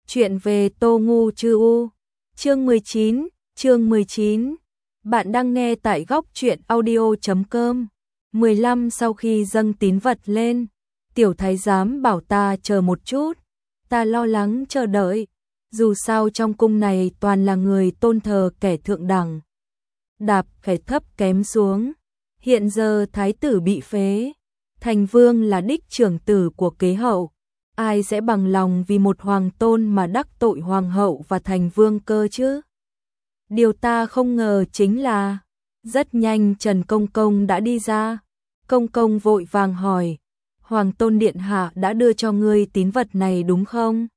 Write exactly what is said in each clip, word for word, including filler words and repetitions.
Chuyện về Tô Ngu Chư U. Chương mười chín, chương mười chín. Bạn đang nghe tại góc truyện audio chấm com. mười lăm Sau khi dâng tín vật lên, tiểu thái giám bảo ta chờ một chút. Ta lo lắng chờ đợi. Dù sao trong cung này toàn là người tôn thờ kẻ thượng đẳng, đạp kẻ thấp kém xuống. Hiện giờ thái tử bị phế, thành vương là đích trưởng tử của kế hậu. Ai sẽ bằng lòng vì một hoàng tôn mà đắc tội hoàng hậu và thành vương cơ chứ? Điều ta không ngờ chính là, rất nhanh Trần Công Công đã đi ra. Công Công vội vàng hỏi, Hoàng tôn điện hạ đã đưa cho ngươi tín vật này đúng không?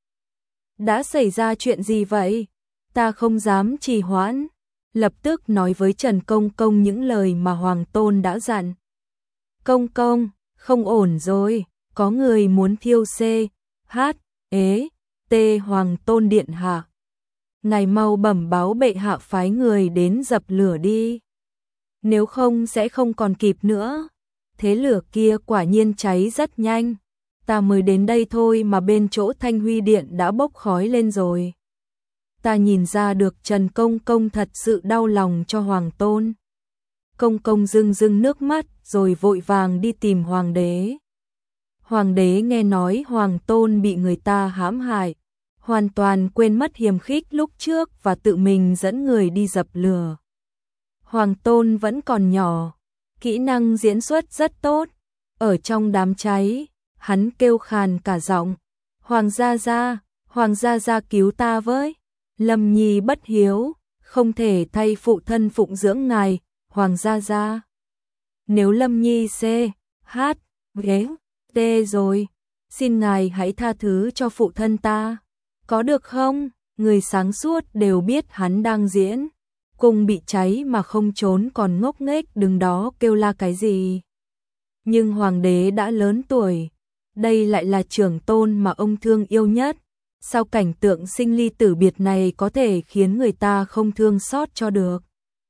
Đã xảy ra chuyện gì vậy? Ta không dám trì hoãn, lập tức nói với Trần Công Công những lời mà Hoàng tôn đã dặn. Công Công, không ổn rồi. Có người muốn thiêu C, H, ế, T Hoàng tôn điện hạ. Ngài mau bẩm báo bệ hạ phái người đến dập lửa đi. Nếu không sẽ không còn kịp nữa. Thế lửa kia quả nhiên cháy rất nhanh. Ta mới đến đây thôi mà bên chỗ Thanh Huy Điện đã bốc khói lên rồi. Ta nhìn ra được Trần Công Công thật sự đau lòng cho Hoàng tôn. Công Công rưng rưng nước mắt rồi vội vàng đi tìm Hoàng đế. Hoàng đế nghe nói Hoàng tôn bị người ta hãm hại, hoàn toàn quên mất hiềm khích lúc trước và tự mình dẫn người đi dập lửa. Hoàng tôn vẫn còn nhỏ, kỹ năng diễn xuất rất tốt. Ở trong đám cháy, hắn kêu khàn cả giọng, Hoàng gia gia, Hoàng gia gia cứu ta với. Lâm Nhi bất hiếu, không thể thay phụ thân phụng dưỡng ngài, Hoàng gia gia. Nếu Lâm Nhi C, H, ghế, T rồi, xin ngài hãy tha thứ cho phụ thân ta. Có được không? Người sáng suốt đều biết hắn đang diễn. Cung bị cháy mà không trốn còn ngốc nghếch đứng đó kêu la cái gì. Nhưng hoàng đế đã lớn tuổi, đây lại là trưởng tôn mà ông thương yêu nhất. Sao cảnh tượng sinh ly tử biệt này có thể khiến người ta không thương xót cho được?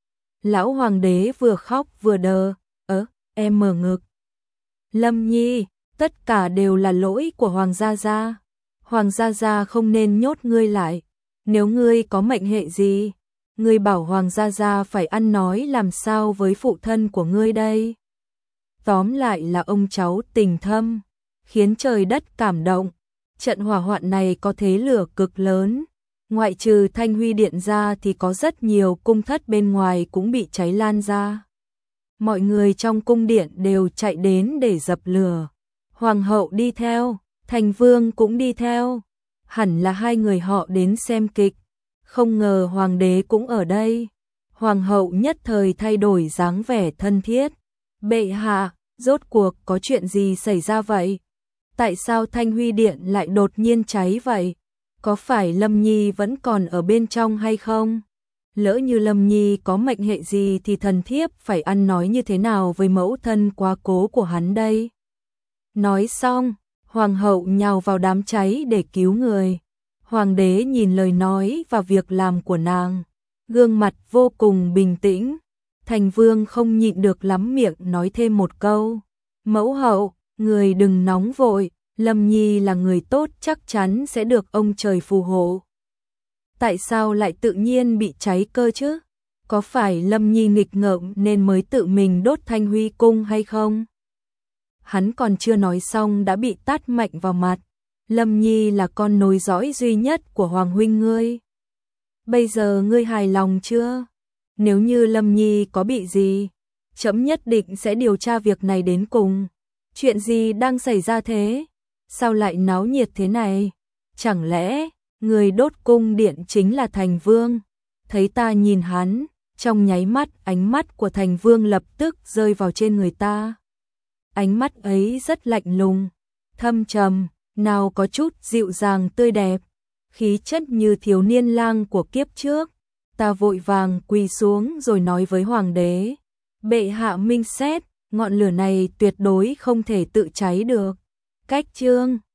Lão hoàng đế vừa khóc vừa đờ, ớ, em mở ngực. Lâm Nhi, tất cả đều là lỗi của Hoàng gia gia. Hoàng gia gia không nên nhốt ngươi lại. Nếu ngươi có mệnh hệ gì, ngươi bảo Hoàng gia gia phải ăn nói làm sao với phụ thân của ngươi đây? Tóm lại là ông cháu tình thâm, khiến trời đất cảm động. Trận hỏa hoạn này có thế lửa cực lớn. Ngoại trừ Thanh Huy Điện ra thì có rất nhiều cung thất bên ngoài cũng bị cháy lan ra. Mọi người trong cung điện đều chạy đến để dập lửa. Hoàng hậu đi theo, thành vương cũng đi theo. Hẳn là hai người họ đến xem kịch. Không ngờ hoàng đế cũng ở đây. Hoàng hậu nhất thời thay đổi dáng vẻ thân thiết. Bệ hạ, rốt cuộc có chuyện gì xảy ra vậy? Tại sao Thanh Huy Điện lại đột nhiên cháy vậy? Có phải Lâm Nhi vẫn còn ở bên trong hay không? Lỡ như Lâm Nhi có mệnh hệ gì thì thần thiếp phải ăn nói như thế nào với mẫu thân quá cố của hắn đây? Nói xong, hoàng hậu nhào vào đám cháy để cứu người. Hoàng đế nhìn lời nói và việc làm của nàng, gương mặt vô cùng bình tĩnh. Thành vương không nhịn được lắm miệng nói thêm một câu. Mẫu hậu, người đừng nóng vội, Lâm Nhi là người tốt chắc chắn sẽ được ông trời phù hộ. Tại sao lại tự nhiên bị cháy cơ chứ? Có phải Lâm Nhi nghịch ngợm nên mới tự mình đốt Thanh Huy cung hay không? Hắn còn chưa nói xong đã bị tát mạnh vào mặt. Lâm Nhi là con nối dõi duy nhất của Hoàng huynh ngươi. Bây giờ ngươi hài lòng chưa? Nếu như Lâm Nhi có bị gì, trẫm nhất định sẽ điều tra việc này đến cùng. Chuyện gì đang xảy ra thế? Sao lại náo nhiệt thế này? Chẳng lẽ người đốt cung điện chính là thành vương? Thấy ta nhìn hắn, trong nháy mắt ánh mắt của thành vương lập tức rơi vào trên người ta. Ánh mắt ấy rất lạnh lùng, thâm trầm, nào có chút dịu dàng tươi đẹp, khí chất như thiếu niên lang của kiếp trước. Ta vội vàng quỳ xuống rồi nói với hoàng đế, bệ hạ minh xét, ngọn lửa này tuyệt đối không thể tự cháy được. Cách chương